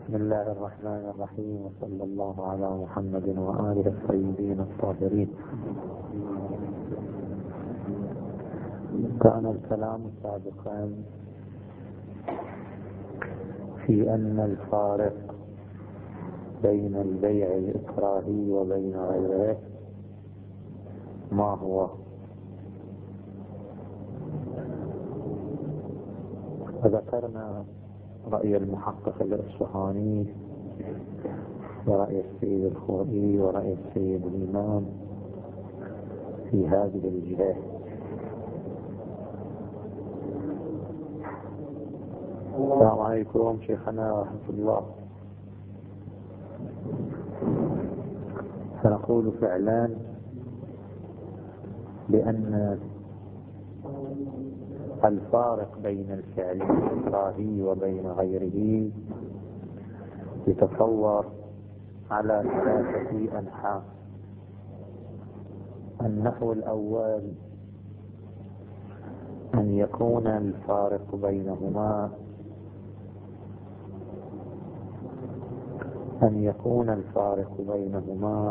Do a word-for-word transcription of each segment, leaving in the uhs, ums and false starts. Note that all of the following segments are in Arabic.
بسم الله الرحمن الرحيم، وصلى الله على محمد وآله الطيبين الطاهرين. كان الكلام سابقا في أن الفارق بين البيع الإكراهي وبين غيره ما هو، وذكرنا رأي المحقق الإصفهاني ورأي السيد الخوئي ورأي السيد الإمام في هذه الجهة. السلام عليكم شيخنا ورحمة الله. سنقول فعلا بأن الفارق بين الفعل الإكراهي وبين غيره يتصور على ثلاثة أنحاء. النحو الأول أن يكون الفارق بينهما أن يكون الفارق بينهما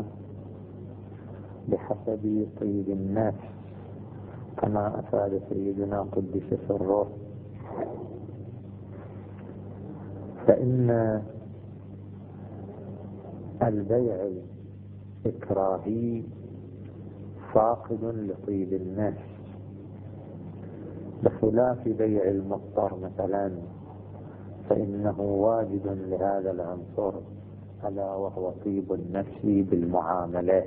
بحسب طيب النفس، كما أفاد سيدنا قدس سره. فإن البيع الإكراهي فاقد لطيب النفس، بخلاف بيع المضطر مثلا فإنه واجد لهذا العنصر، ألا وهو طيب النفس بالمعاملات.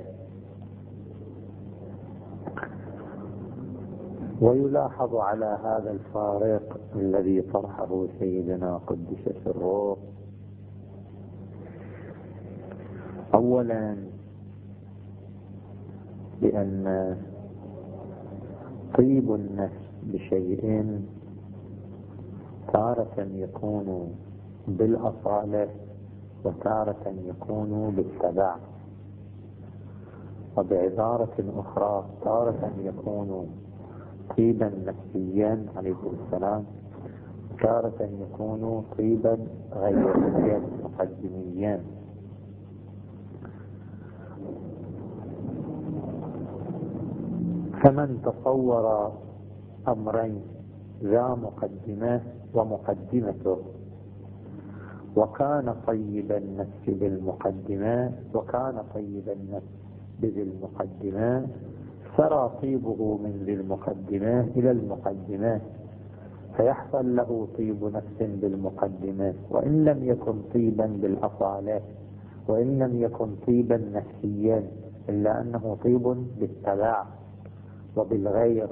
ويلاحظ على هذا الفارق الذي طرحه سيدنا قدس سره أولا بأن طيب النفس بشيء تارة يكون بالأصالة وتارة يكون بالتبع، وبعبارة أخرى تارة يكون طيبا نفسيا عليكم السلام، تارة يكون طيبا غيريا مقدميا. فمن تصور أمرين، ذا مقدمة ومقدمته، وكان طيب النفس بالمقدمة وكان طيب النفس بذي المقدمة، سرى طيبه من ذي المقدمة إلى المقدمة، فيحصل له طيب نفس بالمقدمة، وإن لم يكن طيبا بالأصالة وإن لم يكن طيبا نفسيا إلا أنه طيب بالتبع وبالغير.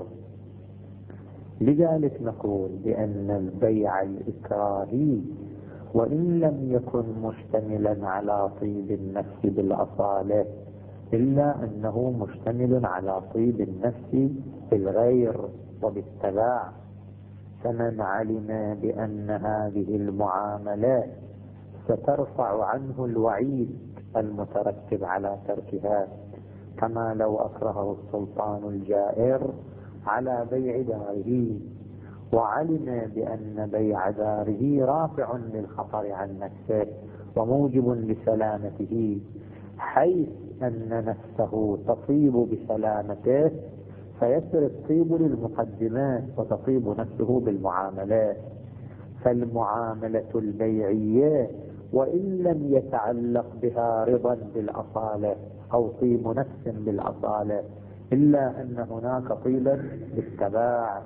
لذلك نقول بأن البيع الإكراهي وإن لم يكن مشتملا على طيب النفس بالأصالة إلا أنه مشتمل على طيب النفس بالغير وبالتبع. فمن علم بأن هذه المعاملات سترفع عنه الوعيد المترتب على تركها، كما لو أكرهه السلطان الجائر على بيع داره، وعلم بأن بيع داره رافع للخطر عن نفسه وموجب لسلامته، حيث أن نفسه تطيب بسلامته، فيسر الطيب للمقدمات وتطيب نفسه بالمعاملات. فالمعاملة البيعية وإن لم يتعلق بها رضا بالأصالة أو طيب نفس بالأصالة إلا أن هناك طيبا بالتباع.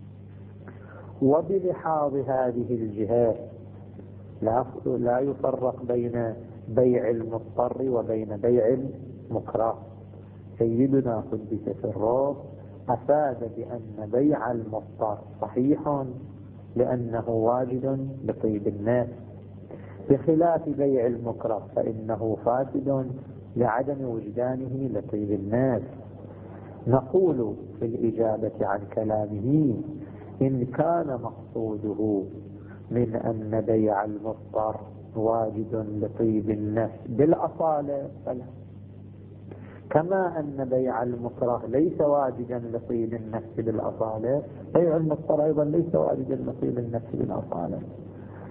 وبلحاظ هذه الجهات لا يفرق بين بيع المضطر وبين بيع المكره. سيدنا قدس سره أفاد بأن بيع المضطر صحيح لأنه واجد بطيب الناس، بخلاف بيع المكره فإنه فاسد لعدم وجدانه لطيب الناس. نقول في الإجابة عن كلامه إن كان مقصوده من أن بيع المضطر واجد لطيب النفس بالأصالة فلا، كما أن بيع المكره ليس واجدا لطيب النفس بالأصالة، بيع المضطر أيضا ليس واجدا لطيب النفس بالأصالة.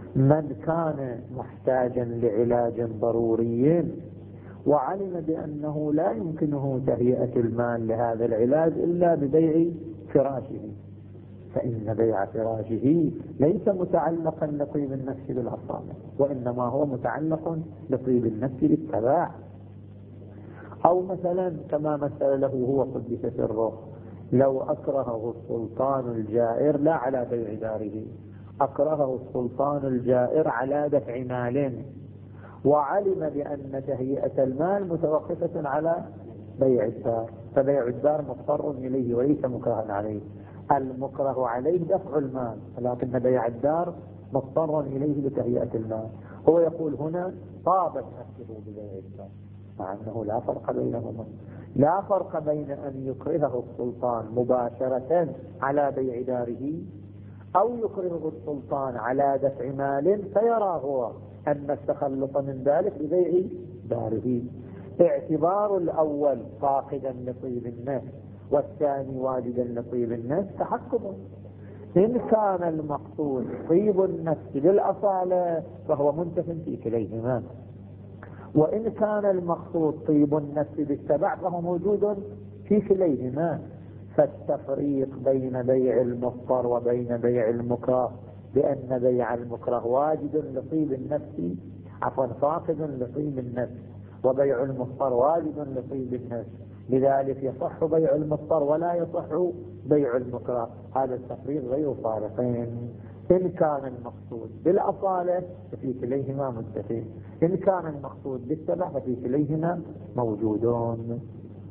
من كان محتاجا لعلاج ضروري وعلم بأنه لا يمكنه تهيئة المال لهذا العلاج إلا ببيع فراشه، فإن بيع فراشه ليس متعلقا لطيب النفس بالأصالة، وإنما هو متعلق لطيب النفس بالتباع. أو مثلا كما مثل له هو قدس سره، لو أكرهه السلطان الجائر لا على بيع داره، أكرهه السلطان الجائر على دفع مال، وعلم بأن تهيئة المال متوقفة على بيع الدار، فبيع الدار مضطر إليه وليس مكرها عليه، المكره عليه دفع المال، لكن بيع الدار مضطر إليه بتهيئة المال. هو يقول هنا طابت نفسه ببيع الدار، مع أنه لا فرق بينهما، لا فرق بين أن يكرهه السلطان مباشرة على بيع داره أو يكرهه السلطان على دفع مال فيرى هو أن التخلص من ذلك ببيع داره. اعتبار الأول فاقدا لطيب النفس والثاني واجدا لطيب النفس تحكم. إن كان المقصود طيب النفس بالأصالة فهو منتف في كليهما، وإن كان المقصود طيب النفس بالتبع فهو موجود في كليهما. فالتفريق بين بيع المضطر وبين بيع المكره بأن بيع المكره واجد لطيب النفس عفوا فاقد لطيب النفس، وبيع المضطر واجد لطيب النفس، لذلك يصح بيع المضطر ولا يصح بيع المكره. هذا التفريق غير فارقين. إن كان المقصود بالأصالة ففي كليهما متفق، إن كان المقصود بالتبع ففي كليهما موجودون.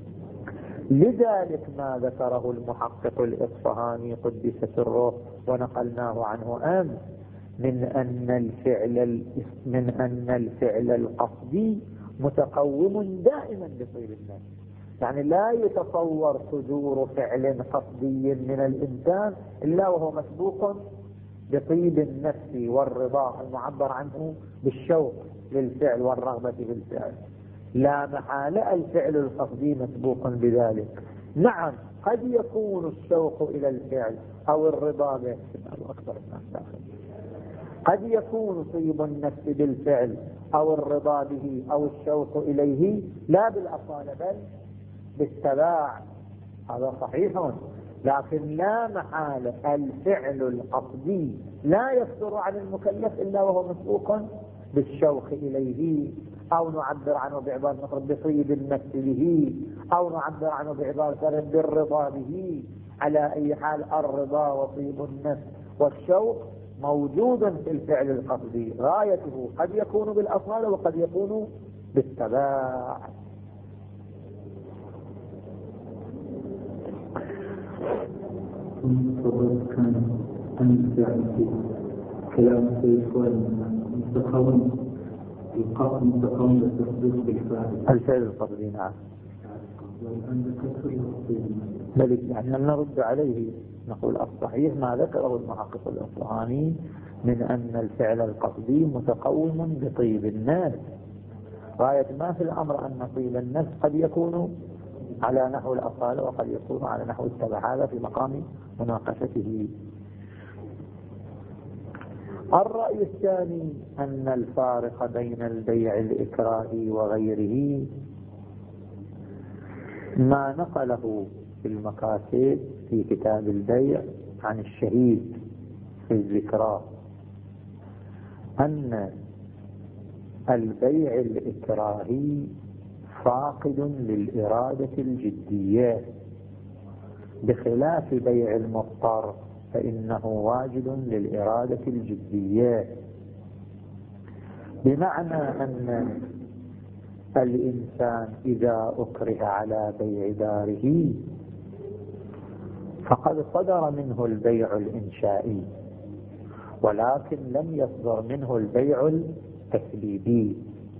لذلك ما ذكره المحقق الإصفهاني قدس سره ونقلناه عنه أمس من أن الفعل من أن الفعل القصدي متقوم دائما بطيب النفس، يعني لا يتصور صدور فعل قصدي من الإنسان إلا وهو مسبوق بطيب النفس والرضا المعبر عنه بالشوق للفعل والرغبة في الفعل. لا محالة الفعل القصدي مسبوق بذلك. نعم قد يكون الشوق إلى الفعل أو الرضا به أكثر الناس داخل، قد يكون طيب النفس بالفعل أو الرضا به أو الشوق إليه لا بالأصالة بل بالتباع، هذا صحيح، لكن لا محالة الفعل القصدي لا يصدر عن المكلف إلا وهو مسبوق بالشوق إليه، أو نعبر عنه بعبارة أخرى بطيب النفس به، أو نعبر عنه بعبارة بالرضا به. على أي حال الرضا وطيب النفس والشوق موجود في الفعل القصدي، غايته قد يكون بالأصالة وقد يكون بالتباع. كان الفعل في كلام الإخوان متقوم القصد متقوم للتصديق بالفعل الفعل القصدي. نعم بل يعني أن نرد عليه نقول الصحيح ما ذكره المحقق الإصفهاني من أن الفعل القصدي متقوم بطيب النفس. غاية ما في الأمر أن طيب النفس قد يكون على نحو الأصالة وقد يكون على نحو التبع، هذا في مقام مناقشته. الرأي الثاني أن الفارق بين البيع الإكراهي وغيره ما نقله في المكاتب في كتاب البيع عن الشهيد في الذكرى، أن البيع الإكراهي فاقد للإرادة الجدية بخلاف بيع المضطر فإنه واجد للإرادة الجدية، بمعنى أن الإنسان إذا أكره على بيع داره فقد صدر منه البيع الإنشائي، ولكن لم يصدر منه البيع التثبيتي.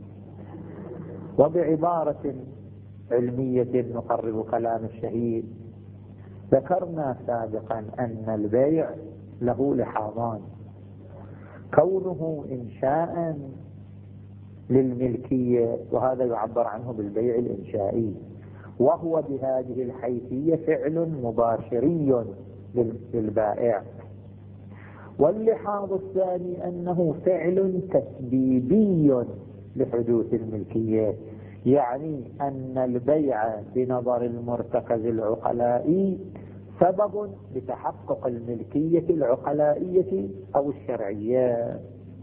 وبعبارة علمية نقرب كلام الشهيد، ذكرنا سابقا أن البيع له لحاظان: كونه إنشاء للملكية وهذا يعبر عنه بالبيع الإنشائي، وهو بهذه الحيثية فعل مباشري للبائع، واللحاظ الثاني أنه فعل تسبيبي لحدوث الملكية، يعني أن البيع بنظر المرتكز العقلائي سبب لتحقق الملكية العقلائية أو الشرعية.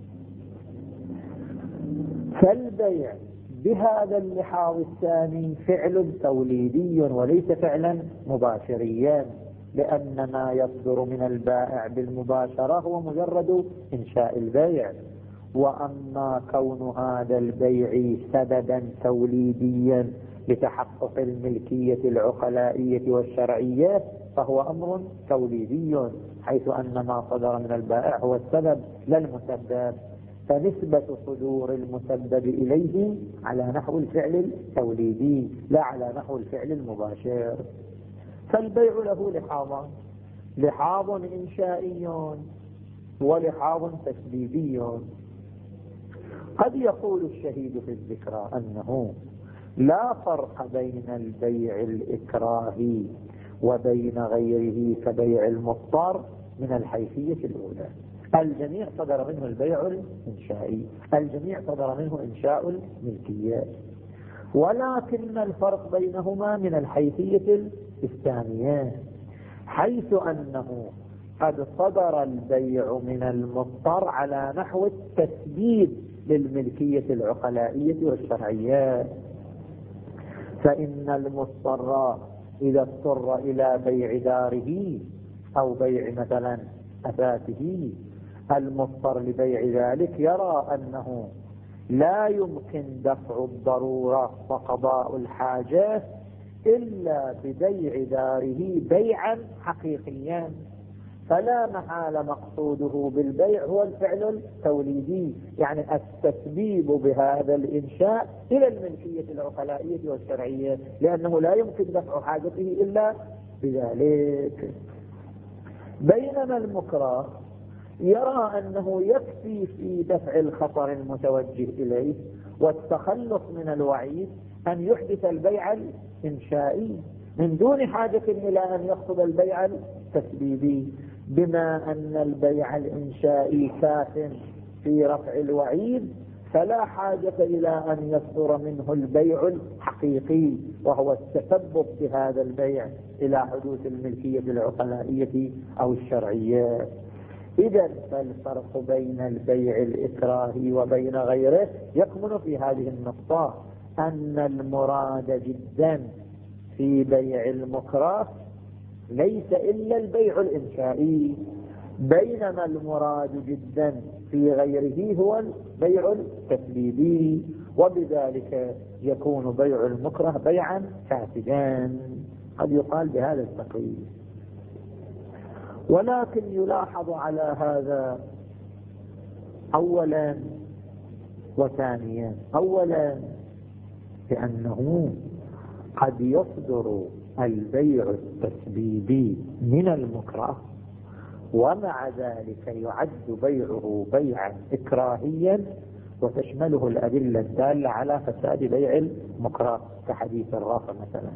فالبيع بهذا اللحاظ الثاني فعل توليدي وليس فعلا مباشريا، لأن ما يصدر من البائع بالمباشرة هو مجرد إنشاء البيع. وأما كون هذا البيع سببا توليديا لتحقق الملكية العقلائية والشرعية فهو أمر توليدي، حيث أن ما صدر من البائع هو السبب لا المسبب، فنسبة صدور المسبب إليه على نحو الفعل التوليدي لا على نحو الفعل المباشر. فالبيع له لحاظان: لحاظ إنشائي ولحاظ تسبيبي. قد يقول الشهيد في الذكرى أنه لا فرق بين البيع الإكراهي وبين غيره كبيع المضطر من الحيثية الأولى. الجميع صدر منه البيع الإنشائي، الجميع صدر منه إنشاء الملكية، ولكن الفرق بينهما من الحيثية الثانية، حيث أنه قد صدر البيع من المضطر على نحو التسبيب للملكية العقلائية والشرعية. فإن المضطر إذا اضطر إلى بيع داره أو بيع مثلا أثاثه، المضطر لبيع ذلك يرى أنه لا يمكن دفع الضرورة وقضاء الحاجة إلا ببيع داره بيعا حقيقيا، فلا محال مقصوده بالبيع هو الفعل التوليدي، يعني التسبيب بهذا الإنشاء إلى الملكية العقلائية والشرعية، لأنه لا يمكن دفع حاجته إلا بذلك. بينما المكره يرى أنه يكفي في دفع الخطر المتوجه إليه والتخلص من الوعيد أن يحدث البيع الإنشائي من دون حاجة إلى أن يقصد البيع التسبيبي، بما أن البيع الإنشائي كاف في رفع الوعيد فلا حاجة إلى أن يصدر منه البيع الحقيقي وهو التسبب في هذا البيع إلى حدوث الملكية العقلائية أو الشرعية. إذن فالفرق بين البيع الإكراهي وبين غيره يكمن في هذه النقطة، أن المراد جدا في بيع المكره ليس إلا البيع الإنشائي، بينما المراد جدا في غيره هو البيع التسبيبي، وبذلك يكون بيع المكره بيعا فاسدا. قد يقال بهذا التقييد، ولكن يلاحظ على هذا أولا وثانيا. أولا بأنه قد يصدر البيع التسبيبي من المكره ومع ذلك يعد بيعه بيعا إكراهيا وتشمله الأدلة الدالة على فساد بيع المكره كحديث الرافع مثلا.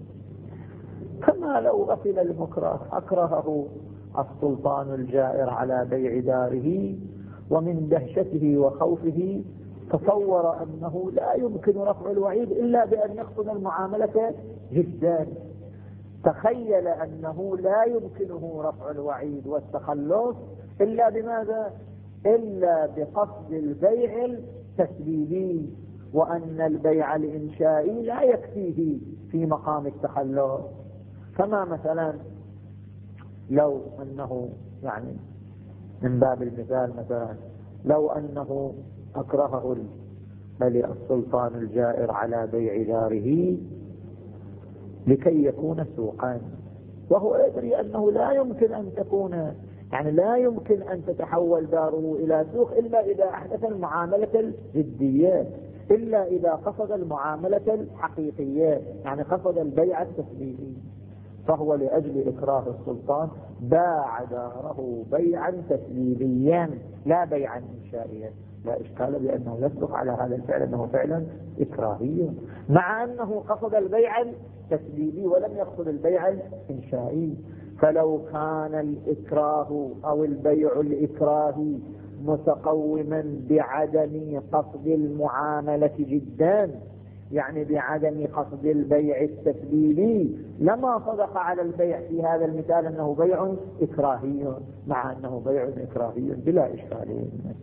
كما لو غفل المكره أكرهه السلطان الجائر على بيع داره ومن دهشته وخوفه تصور أنه لا يمكن رفع الوعيد إلا بأن يقصد المعاملة جدا، تخيل أنه لا يمكنه رفع الوعيد والتخلص إلا بماذا؟ إلا بقصد البيع التسبيبي، وأن البيع الإنشائي لا يكفيه في مقام التخلص. كما مثلا لو أنه يعني من باب المثال مثلا لو أنه أكرهه السلطان الجائر على بيع داره لكي يكون سوقا، وهو يدري أنه لا يمكن أن تكون يعني لا يمكن أن تتحول داره إلى سوق إلا إذا أحدث المعاملة الجدية، إلا إذا قصد المعاملة الحقيقية، يعني قصد البيع التسبيبي. فهو لأجل إكراه السلطان باع داره بيعا تسبيبيا لا بيعا إنشائيا. لا إشكال بأنه يصدق على هذا الفعل أنه فعلا إكراهي، مع أنه قصد البيع التسبيبي ولم يقصد البيع الإنشائي. فلو كان الإكراه أو البيع الإكراهي متقوما بعدم قصد المعاملة جدا، يعني بعدم قصد البيع التسبيلي، لما صدق على البيع في هذا المثال أنه بيع إكراهي، مع أنه بيع إكراهي بلا إشكال.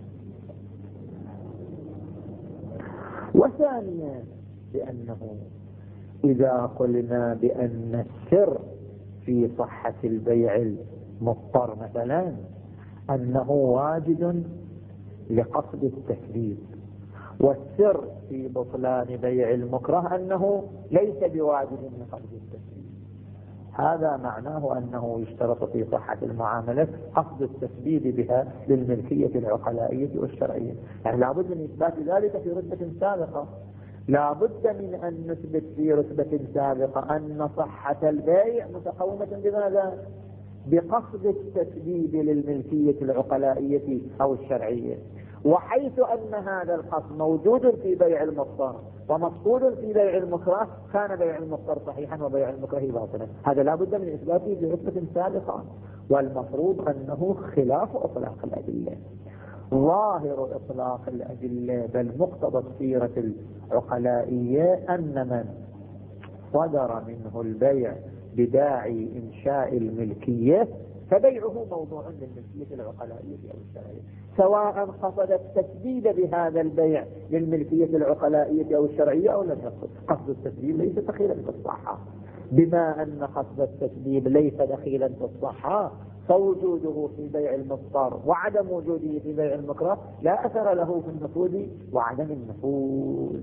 وثانيا بأنه إذا قلنا بأن السر في صحة البيع المضطر مثلا أنه واجد لقصد التكذيب، والسر في بطلان بيع المكره أنه ليس بواجد لقصد التكذيب، هذا معناه أنه يشترط في صحة المعاملة قصد التسبيب بها للملكية العقلائية والشرعية. يعني لابد من إثبات ذلك في رتبة سابقة، لابد من أن نثبت في رتبة سابقة أن صحة البيع متقومة بماذا؟ بقصد التسبيب للملكية العقلائية أو الشرعية. وحيث أن هذا القصد موجود في بيع المضطر ومقصود في بيع المكره، كان بيع المضطر صحيحا وبيع المكره باطلا. هذا لا بد من إثباته في رتبة سابقة، والمفروض أنه خلاف إطلاق الأدلة. ظاهر إطلاق الأدلة بل مقتضى السيرة العقلائية أن من صدر منه البيع بداعي إنشاء الملكية فبيعه موضوع للملكية العقلائية أو الشرعية، سواء قصد التسبيب بهذا البيع للملكية العقلائية أو الشرعية أو لم يقصد. قصد التسبيب ليس دخيلا في الصحة، بما أن قصد التسبيب ليس دخيلا في الصحة فوجوده في بيع المضطر وعدم وجوده في بيع المكره لا أثر له في النفوذ وعدم النفوذ.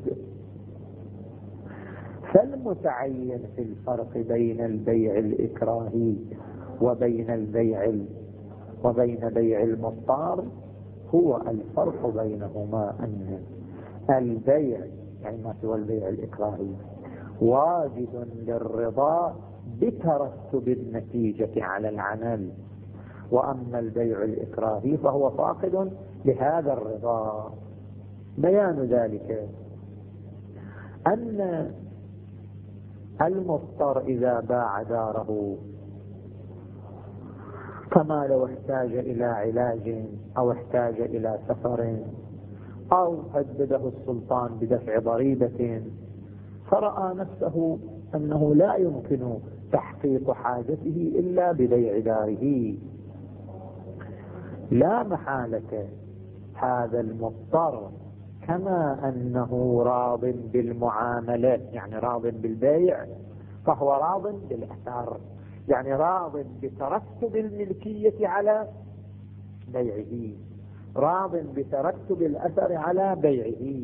فالمتعين في الفرق بين البيع الإكراهي وبين البيع وبين بيع المضطر هو الفرق بينهما أن البيع يعني ما سوى البيع الإكراهي واجد للرضا بترتب النتيجة على العمل، وأما البيع الإكراهي فهو فاقد لهذا الرضا. بيان ذلك أن المضطر إذا باع داره كما لو احتاج إلى علاج أو احتاج إلى سفر أو هدده السلطان بدفع ضريبة، فرأى نفسه أنه لا يمكن تحقيق حاجته إلا ببيع داره، لا محالة هذا المضطر كما أنه راض بالمعاملات يعني راض بالبيع فهو راض بالأثر، يعني راض بترتب الملكية على بيعه، راض بترتب الأثر على بيعه.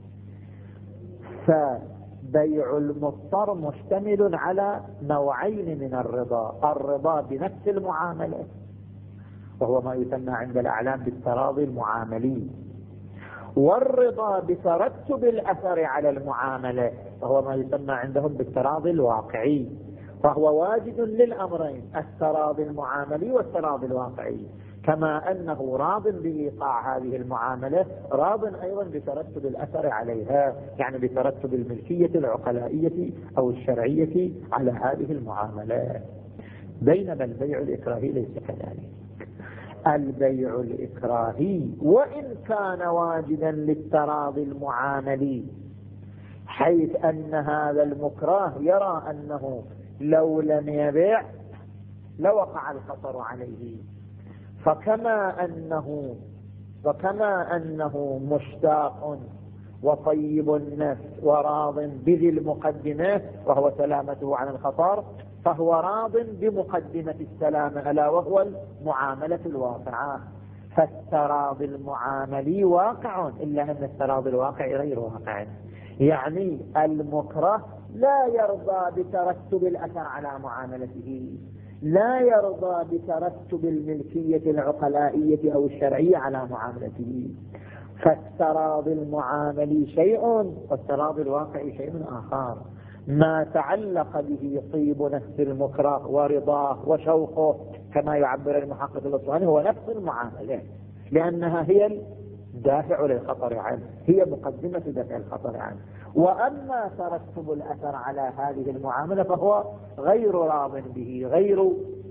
فبيع المضطر مشتمل على نوعين من الرضا: الرضا بنفس المعاملة وهو ما يسمى عند الأعلام بالتراضي المعاملي، والرضا بترتب الأثر على المعاملة وهو ما يسمى عندهم بالتراضي الواقعي، فهو واجد للأمرين: التراضي المعاملي والتراضي الواقعي. كما أنه راض بإيقاع هذه المعاملة راض أيضا بترتب الأثر عليها، يعني بترتب الملكية العقلائية أو الشرعية على هذه المعاملات. بينما البيع الإكراهي ليس كذلك. البيع الإكراهي وإن كان واجدا للتراضي المعاملي، حيث أن هذا المكره يرى أنه لو لم يبيع لوقع الخطر عليه، فكما أنه وكما أنه مشتاق وطيب النفس وراض بذي المقدمات وهو سلامته عن الخطر، فهو راض بمقدمة السلامة ألا وهو المعاملة الواقعة. فالتراضي المعاملي واقع، إلا أن التراضي الواقعي غير واقع. يعني المكره لا يرضى بترتب الأثر على معاملته، لا يرضى بترتب الملكية العقلائية أو الشرعية على معاملته. فالتراضي المعاملي شيء والتراضي الواقعي شيء آخر. ما تعلق به طيب نفس المكره ورضاه وشوقه كما يعبر المحقق الأصفهاني هو نفس المعاملة، لأنها هي الدافع للخطر عنه، هي مقدمة دفع الخطر عنه. وأما ترتب الأثر على هذه المعاملة فهو غير راض به، غير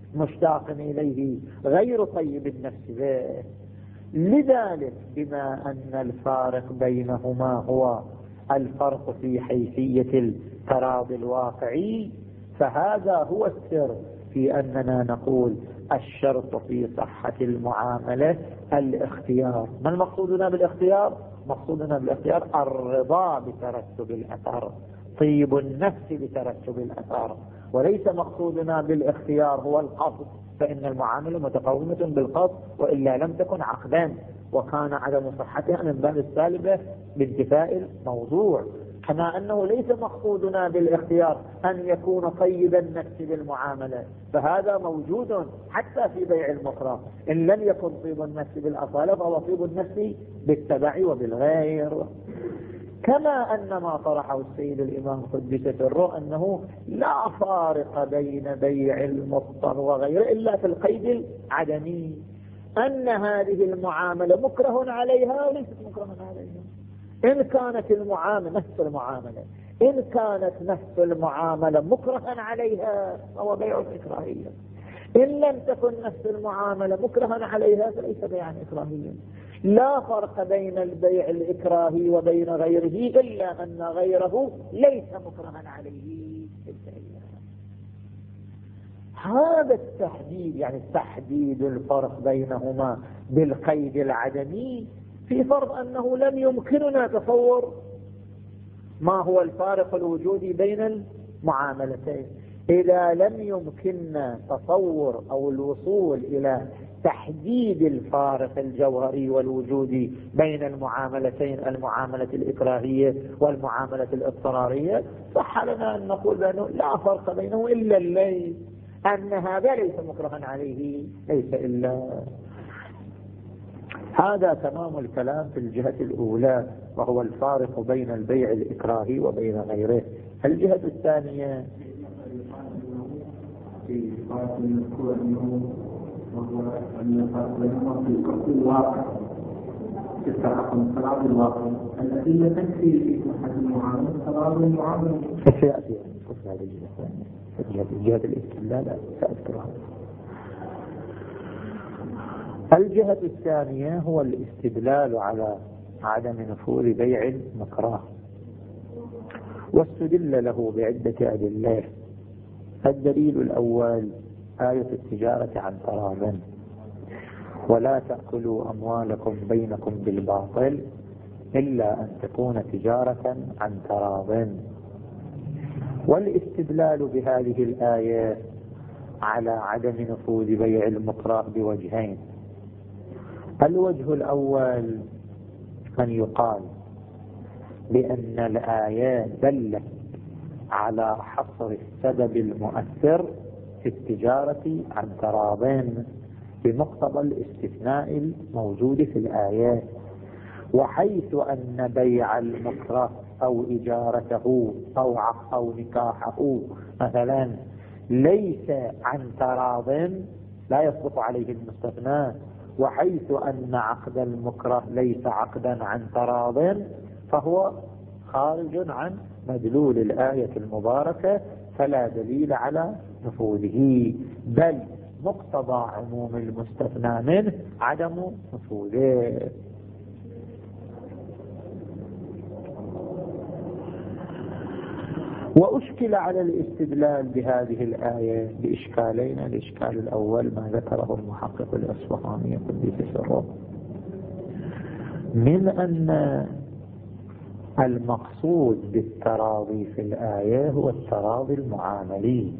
مشتاق إليه غير طيب النفس به. لذلك بما أن الفارق بينهما هو الفرق في حيثية التراضي الواقعي، فهذا هو السر في أننا نقول الشرط في صحة المعاملة الاختيار. ما المقصودنا بالاختيار؟ مقصودنا بالاختيار الرضا بترتب الأثر، طيب النفس بترتب الأثر، وليس مقصودنا بالاختيار هو القصد، فإن المعاملة متقومة بالقصد وإلا لم تكن عقدا، وكان عدم صحتها من باب السالبة بانتفاء الموضوع. كما أنه ليس مقصودنا بالاختيار أن يكون طيب النفس بالمعاملة، فهذا موجود حتى في بيع المكره، إن لم يكن طيب النفس بالأصالة فهو طيب النفس بالتبع وبالغير. كما أن ما طرحه السيد الإمام قدس سره أنه لا فارق بين بيع المضطر وغيره إلا في القيد العدمي، أن هذه المعاملة مكره عليها وليست مكره عليها. إن كانت المعاملة نفس المعاملة إن كانت نفس المعاملة مكره عليها فهو بيع إكراهية، إن لم تكن نفس المعاملة مكره عليها فليس بيعا إكراهيا. لا فرق بين البيع الإكراهي وبين غيره إلا أن غيره ليس مكرها عليه. هذا التحديد يعني تحديد الفرق بينهما بالقيد العدمي، في فرض أنه لم يمكننا تصور ما هو الفارق الوجودي بين المعاملتين. إذا لم يمكننا تصور أو الوصول إلى تحديد الفارق الجوهري والوجودي بين المعاملتين، المعاملة الإكراهية والمعاملة الاضطرارية، صح لنا أن نقول بأنه لا فرق بينه إلا الليل، أن هذا ليس مكرها عليه، ليس إلا هذا. تمام الكلام في الجهة الأولى وهو الفارق بين البيع الإكراهي وبين غيره. الجهة الثانية في بعض المذكور أنه وهو أن الفرق بينهما في القصد الواقع، في التحقق من التراضي الواقع الذي لا تكفي في صحة المعاملة تراضي المعاملة. سيأتي هذه الجهة الثانية، الجهة الاستدلال سأذكرها. الجهة الثانية هو الاستدلال على عدم نفوذ بيع المكره، واستدل له بعدة أدلة. الدليل الأول آية التجارة عن تراض، ولا تأكلوا أموالكم بينكم بالباطل إلا أن تكون تجارة عن تراض. والاستدلال بهذه الآية على عدم نفوذ بيع المكره بوجهين. الوجه الأول أن يقال بأن الآية دلت على حصر السبب المؤثر في التجارة عن تراض بمقتضى الاستثناء الموجود في الآيات، وحيث أن بيع المكره أو إجارته أو أو نكاحه مثلا ليس عن تراض لا يسقط عليه المستثنى، وحيث أن عقد المكره ليس عقدا عن تراض فهو خارج عن مدلول الآية المباركة، فلا دليل على نفوذه، بل مقتضى عموم المستثنى منه عدم نفوذه. وأشكل على الاستدلال بهذه الآية بإشكالين. الإشكال الأول ما ذكره المحقق الأصفهاني قدس سره من أن المقصود بالتراضي في الآية هو التراضي المعاملي،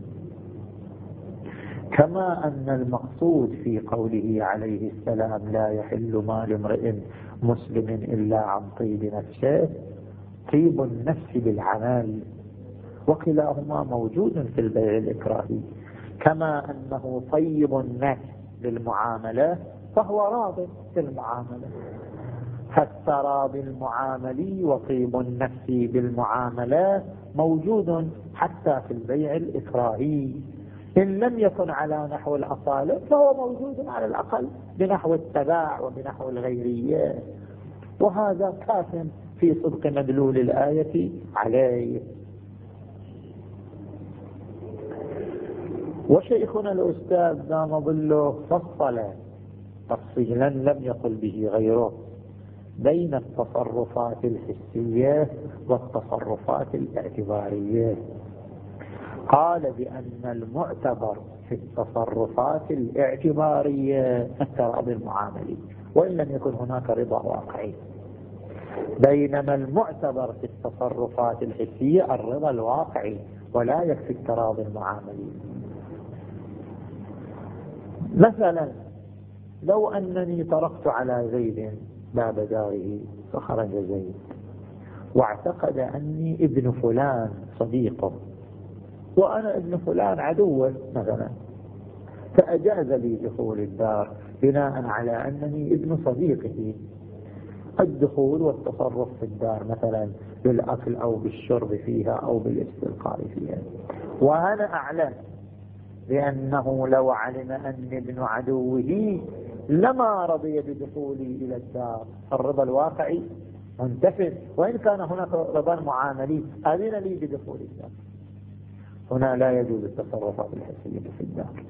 كما أن المقصود في قوله عليه السلام لا يحل مال امرئ مسلم إلا عن طيب نفسه طيب النفس بالعمل، وكلاهما موجود في البيع الإكراهي. كما أنه طيب النفس بالمعاملة فهو راض في المعاملة، فالتراضي المعاملي وطيب النفس بالمعاملة موجود حتى في البيع الإكراهي، إن لم يكن على نحو الأصالة فهو موجود على الأقل بنحو التباع وبنحو الغيرية، وهذا كاف في صدق مدلول الآية عليه. وشيخنا الأستاذ دام ظله فصل تفصيلا لم يقل به غيره بين التصرفات الحسية والتصرفات الاعتبارية. قال بأن المعتبر في التصرفات الاعتبارية التراضي المعاملي وإن لم يكن هناك رضا واقعي، بينما المعتبر في التصرفات الحسية الرضا الواقعي ولا يكفي التراضي المعاملي. مثلا لو أنني طرقت على زيد باب داره فخرج زيد واعتقد أني ابن فلان صديقه وأنا ابن فلان عدوه مثلا، فأجاز لي دخول الدار بناء على أنني ابن صديقه، الدخول والتصرف في الدار مثلا بالأكل أو بالشرب فيها أو بالاستلقاء فيها، وأنا أعلم لأنه لو علم أني ابن عدوه لما رضي بدخولي إلى الدار. الرضا الواقعي منتفذ وإن كان هناك رضا معاملي أذن لي بدخول الدار. هنا لا يجوز التصرفات الحسية في الدار.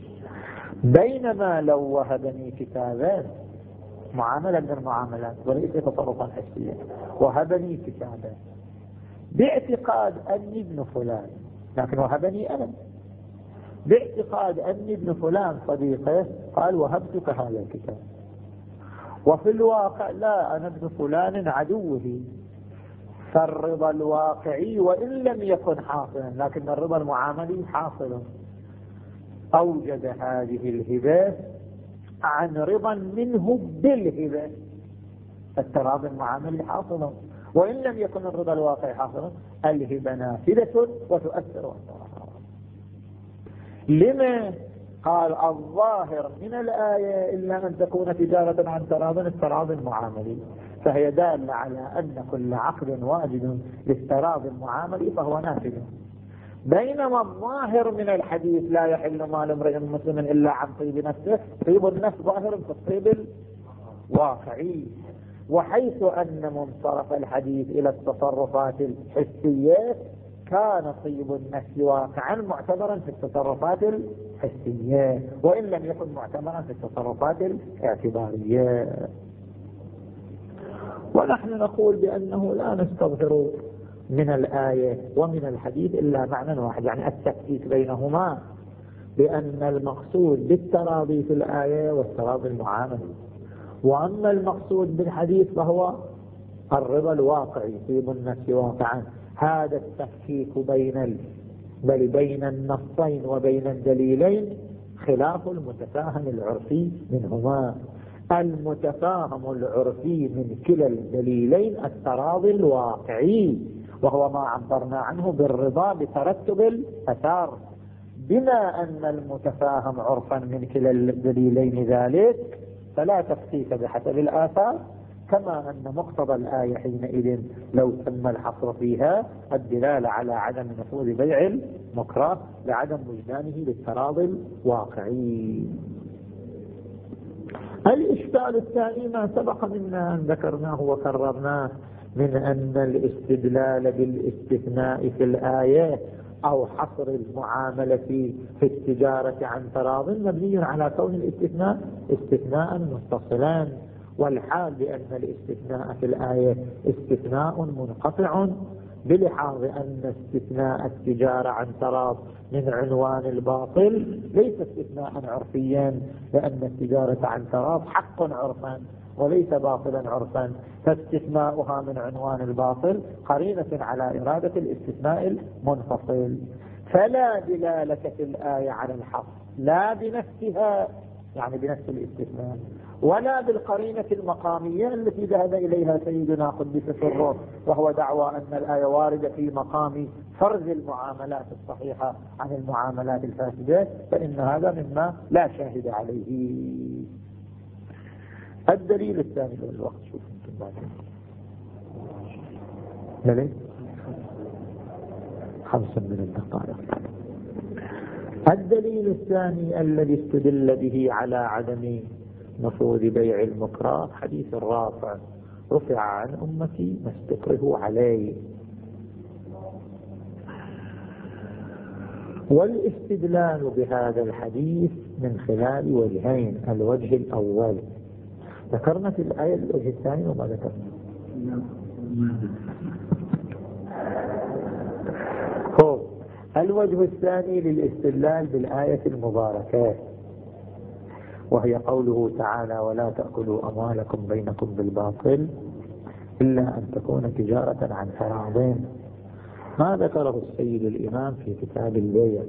بينما لو وهبني كتابا معاملة من المعاملات وليس تصرفا حسية، وهبني كتابا باعتقاد أني ابن فلان، لكن وهبني أنا باعتقاد أني ابن فلان صديقه، قال وهبتك هذا الكتاب، وفي الواقع لا أنا ابن فلان عدوه. فالرضا الواقعي وإن لم يكن حاصلا لكن الرضا المعاملي حاصل، أوجد هذه الهبة عن رضا منه بالهبة، التراضي المعاملي حاصل وإن لم يكن الرضا الواقعي حاصلا. الهبة نافذة وتؤثر. لما؟ قال الظاهر من الآية إلا أن تكون تجارة عن تراض التراضي المعاملي، فهي دالة على أن كل عقد واجد للتراضي المعاملي فهو نافذ. بينما الظاهر من الحديث لا يحل مال امرئ مسلم إلا عن طيب نفسه، طيب النفس ظاهر في الطيب الواقعي، وحيث أن منصرف الحديث إلى التصرفات الحسية كان طيب النفس واقعا معتبرا في التصرفات الحسية وإن لم يكن معتبرا في التصرفات الاعتبارية. ونحن نقول بأنه لا نستظهر من الآية ومن الحديث إلا معنى واحد، يعني التفكيك بينهما، بأن المقصود بالتراضي في الآية والتراضي المعاملي، وأما المقصود بالحديث فهو الرضا الواقعي طيب النفس واقعا. هذا التفكيك بين ال... بل بين النصين وبين الدليلين خلاف المتفاهم العرفي منهما. المتفاهم العرفي من كلا الدليلين التراضي الواقعي، وهو ما عبرنا عنه بالرضا بترتب الأثار. بما أن المتفاهم عرفا من كلا الدليلين ذلك فلا تفكيك بحسب الآثار، كما أن مقتضى الآية حينئذ لو تم الحصر فيها الدلالة على عدم نفوذ بيع المكره لعدم وجدانه للتراضي الواقعي. الإشكال الثاني ما سبق منا أن ذكرناه وكررناه من أن الاستدلال بالاستثناء في الآية أو حصر المعاملة في التجارة عن تراض مبني على كون الاستثناء استثناء متصلا، والحال بأن الاستثناء في الآية استثناء منقطع، بلحاظ أن استثناء التجارة عن تراض من عنوان الباطل ليس استثناء عرفيا، لأن التجارة عن تراض حق عرفا وليس باطلا عرفا، فاستثناؤها من عنوان الباطل قرينة على إرادة الاستثناء المنفصل. فلا دلالة في الآية على الحق لا بنفسها يعني بنفس الاستثناء ولا بالقرينة المقامية التي ذهب إليها سيدنا قدس سره، وهو دعوى أن الآية واردة في مقام فرز المعاملات الصحيحة عن المعاملات الفاسدة، فإن هذا مما لا شاهد عليه. الدليل الثاني للوقت شوف انتم بعدين ملي خمسة من الدقائق. الدليل الثاني الذي استدل به على عدم نفوذ بيع المكره حديث الرافع: رفع عن أمتي ما استكره عليه. والاستدلال بهذا الحديث من خلال وجهين. الوجه الأول ذكرنا في الآية، الوجه الثاني وما ذكرنا. هو الوجه الثاني للاستدلال بالآية المباركة، وهي قوله تعالى: ولا تأكلوا أموالكم بينكم بالباطل إلا أن تكون تجارة عن تراض. ما ذكره السيد الإمام في كتاب البيع،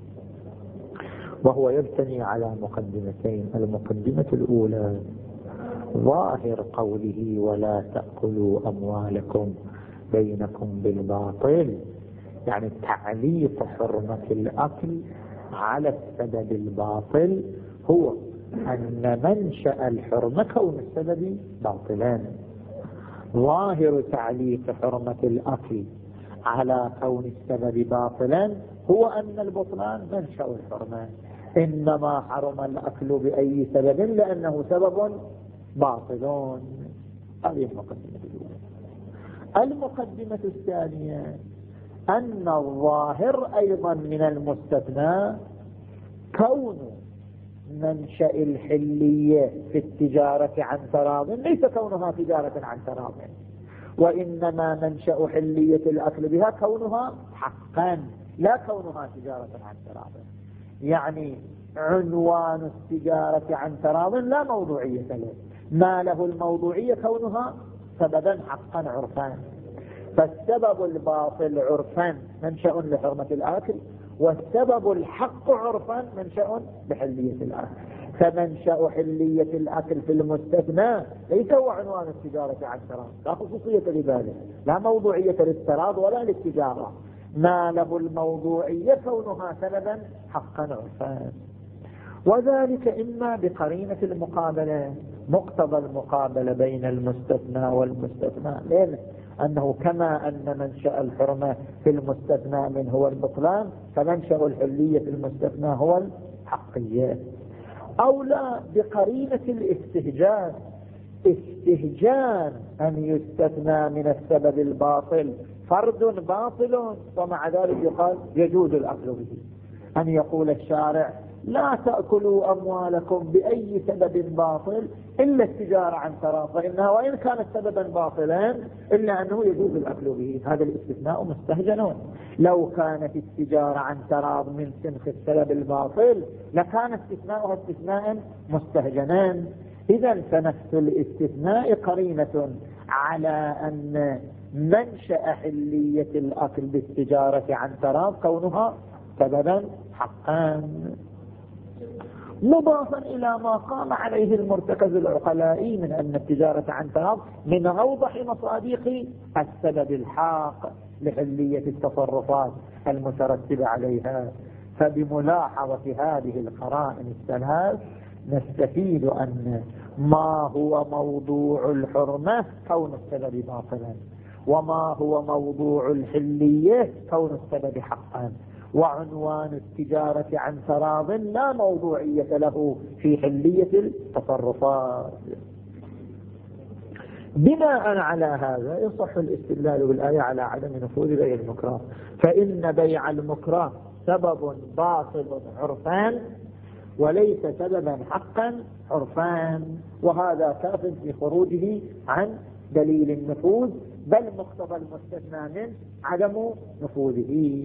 وهو يبتني على مقدمتين. المقدمة الأولى ظاهر قوله: ولا تأكلوا أموالكم بينكم بالباطل، يعني تعليق حرمة الأكل على السبب الباطل هو أن منشأ الحرمة كون السبب باطلان. ظاهر تعليق حرمة الأكل على كون السبب باطلا هو أن البطلان منشأ الحرمة، إنما حرم الأكل بأي سبب لأنه سبب باطل. هذه المقدمة الأولى. المقدمة الثانية أن الظاهر أيضا من المستثنى كون منشأ الحلية في التجارة عن تراض ليس كونها تجارة عن تراض، وإنما منشأ حلية الأكل بها كونها حقا لا كونها تجارة عن تراض. يعني عنوان التجارة عن تراض لا موضوعية له، ما له الموضوعية كونها سببا حقا عرفان. فالسبب الباطل عرفان منشأ لحرمة الأكل، والسبب الحق عرفا منشأ بحلية الأكل. فمنشأ حلية الأكل في المستثنى ليس هو عنوان التجارة عن تراض، لا خصوصية لذلك، لا موضوعية للتراض ولا للتجارة، ما له الموضوعية كونها سببا حقا عرفا. وذلك إما بقرينة المقابلة، مقتضى المقابلة بين المستثنى والمستثنى منه، أنه كما أن منشأ الحرمة في المستثنى منه هو البطلان، فمنشأ الحلية في المستثنى هو الحقية. أو لا بقرينة الاستهجان، استهجان أن يستثنى من السبب الباطل فرد باطل ومع ذلك يقال يجوز الأكل به. أن يقول الشارع: لا تأكلوا أموالكم بأي سبب باطل إلا التجارة عن تراض، فإنها وإن كانت سببا باطلا إلا أنه يجوز الأكل به. هذا الاستثناء مستهجن. لو كانت التجارة عن تراض من سنخ السبب الباطل لكان استثناؤها استثناء مستهجنا. إذا فنفس الاستثناء قرينة على أن منشأ حلية الأكل بالتجارة عن تراض كونها سببا حقا، مضافا إلى ما قام عليه المرتكز العقلائي من أن التجارة عن تراض من أوضح مصادق السبب الحاق لحلية التصرفات المترتبة عليها. فبملاحظة هذه القرائن الثلاث نستفيد أن ما هو موضوع الحرمة كون السبب باطلا، وما هو موضوع الحلية كون السبب حقا، وعنوان التجارة عن تراض لا موضوعية له في حلية التصرفات. بناء على هذا يصح الاستدلال بالآية على عدم نفوذ بيع المكره، فإن بيع المكره سبب باطل عرفان وليس سببا حقا عرفان، وهذا كاف في خروجه عن دليل النفوذ، بل مقتضى المستثنى منه عدم نفوذه.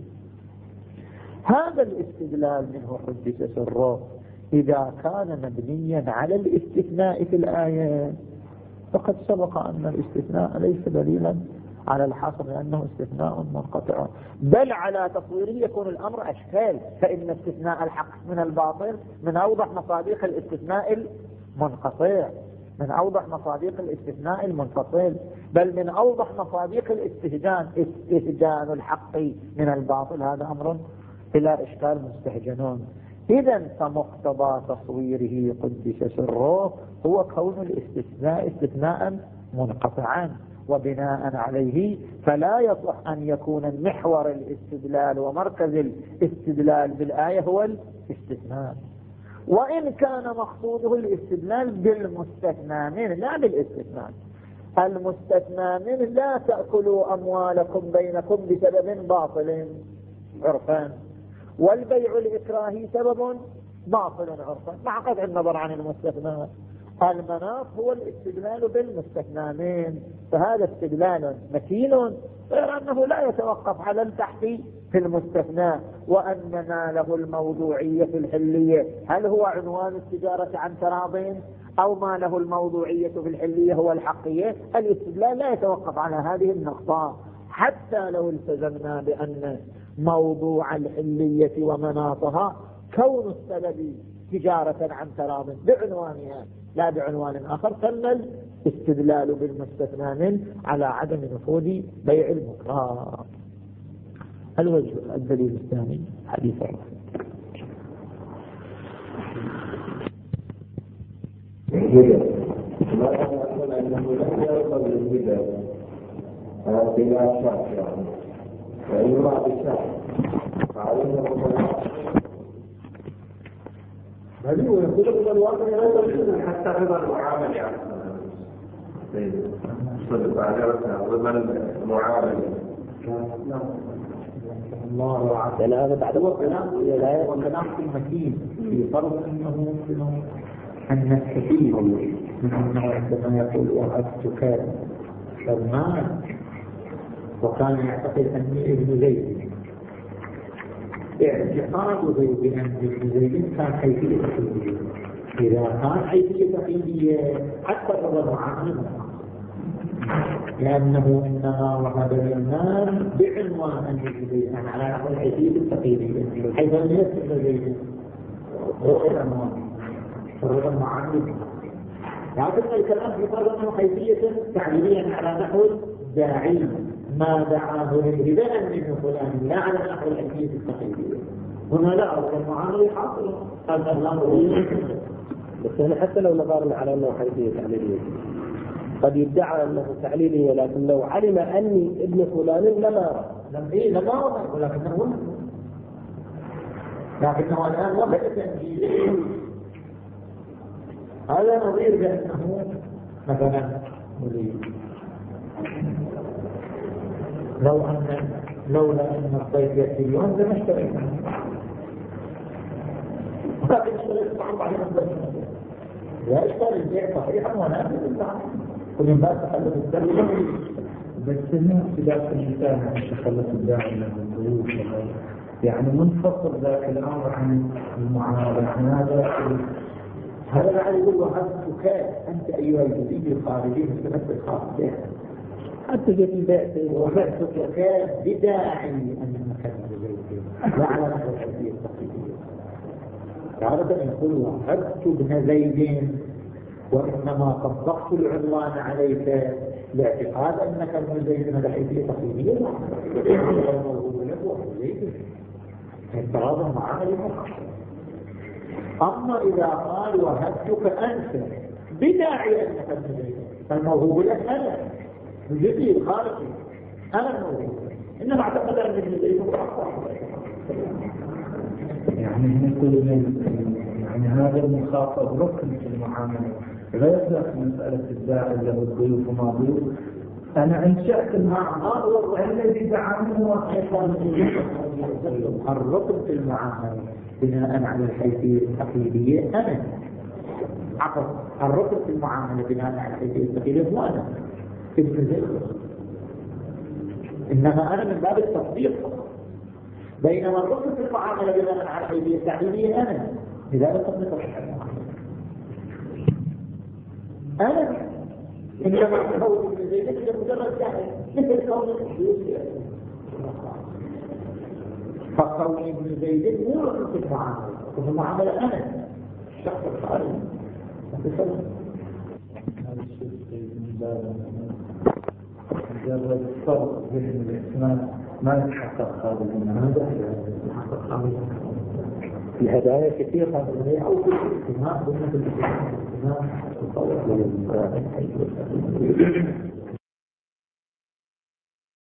هذا الاستدلال منه حدث سره إذا كان مبنيا على الاستثناء في الآية، فقد سبق أن الاستثناء ليس دليلا على الحصر لأنه استثناء منقطع، بل على تصويره يكون الأمر أشكال، فإن استثناء الحق من الباطل من أوضح مصادق الاستثناء المنقطع، من أوضح مصادق الاستثناء المنفصل، بل من أوضح مصادق الاستهجان، استهجان الحق من الباطل، هذا أمر بلا إشكال مستهجنون. إذا فمقتضى تصويره قدس سره هو كون الاستثناء استثناء منقطعا، وبناء عليه فلا يصح أن يكون محور الاستدلال ومركز الاستدلال بالآية هو الاستثناء، وإن كان مقصوده الاستدلال بالمستثنى منه لا بالاستثناء. المستثنى منه لا تأكلوا أموالكم بينكم بسبب باطل عرفان، والبيع الإكراهي سبب باطل عرفا مع قطع النظر عن المستثنى. المناط هو الاستدلال بالمستثنى منه، فهذا استدلال متين، غير أنه لا يتوقف على البحث في المستثنى. وأن ما له الموضوعية في الحلية هل هو عنوان التجارة عن تراض، أو ما له الموضوعية في الحلية هو الحقية. الاستدلال لا يتوقف على هذه النقطة، حتى لو التزمنا بأن موضوع الحلية ومناطها كون السبب تجارة عن تراض بعنوانها لا بعنوان آخر، تم الاستدلال بالمستثنى منه على عدم نفوذ بيع المكراه. الوجه الدليل الثاني حديث الهدى ما يقول أنه لم يرضى بالهدى بلا شك يعني، فإنما بشك فعليه هذه هو يقول من الواقع لا يرضى حتى رضا المعامل يعني صدق على رضا المعامل. الله أعلم. هذا بعد هو كلام وكلام المتين في فرض أنه أن الكثير منهم عندما يقول وعدتك شرمان وكان يعتقد أني ابن زيد، اعتقاده بأن ابن زيد كان حيثية تقليدية. إذا كان حيثية تقليدية حتى رضا المعامل، لأنه إنما وهب للناس بعنوان أن ابن زيد أنا على نحو الحيثية التقليدية، حيث لم يكن ابن زيد عنوان رضا المعامل. لكن الكلام في فرض أنه حيثية تعليلية على نحو داعي ما دعاه للهداء من فلان، لا على نحو الحيثية التقليدية. هنا لا رضا المعامل حاصل هذا الأمر. بس هنا حتى لو نظرنا على أنه حيثية تعليلية قد يدعى أنه تعليلية، لكن لو علم أني ابن فلان لما لم إيه لما وضع ولكنه وضع لكنه الآن وضع تنجيل. هذا نظير بأنه مثلا لو أن لولا أن الصيف يأتي اليوم لما اشتريت لكن اشتريت عن بعض الناس لا اشتري البيع صحيحا ونافذ البعض كل ما تخلف الدم. بس الناس ذاك الإنسان عن تخلف الداعي له الضيوف يعني منفصل ذاك الأمر عن المعاملة. هذا هذا يعني يقول وهبتك أنت أيها الجديد الخارجي مستمد الخاص بها حتى جت البيع وهبتك بداعي أن مكان زيد لا على نحو الحديث التقليدية. تعرف أن يقول وهبت ابن زيد وإنما طبقت العنوان عليك لاعتقاد أنك ابن زيد هذا حيثية تقليدية والموضوع لك وابن زيد اعتراضا مع عمل. أما إذا قال وهبتك أنت بداعي أنك ابن زيد فالموهوب لك أنا بجدي الخارجي أنا الموهوب، إنما اعتقد أن ابن زيد يعني نقول يعني هذا المخاطب ركن في المعاملة، لا يدخل في مسألة الداعي له الضيوف وما ضيوف. أنا أنشأت المعاملة الذي دعاني الركن في المعاملة بناء على الحيثية التقليدية أنا عقد الركن في المعاملة بناء على الحيثية التقليدية هو أنا ابن زيد، إنما أنا من باب التصديق. بينما الركن في المعاملة بناء على الحيثية التقليدية أنا لذلك تصديق أنا إنما كون ابن زيد مجرد داعي مثل كون الحيثية. فكون ابن زيد مو ركن في المعاملة، وفي المعاملة أنا الشخص الخارجي أتسلم. هذا الشيء من باب مجرد الفرق بين الاسمان ما يتحقق هذا المعنى. في هدايا كثيرة أو في الاجتماع ضمن الاجتماع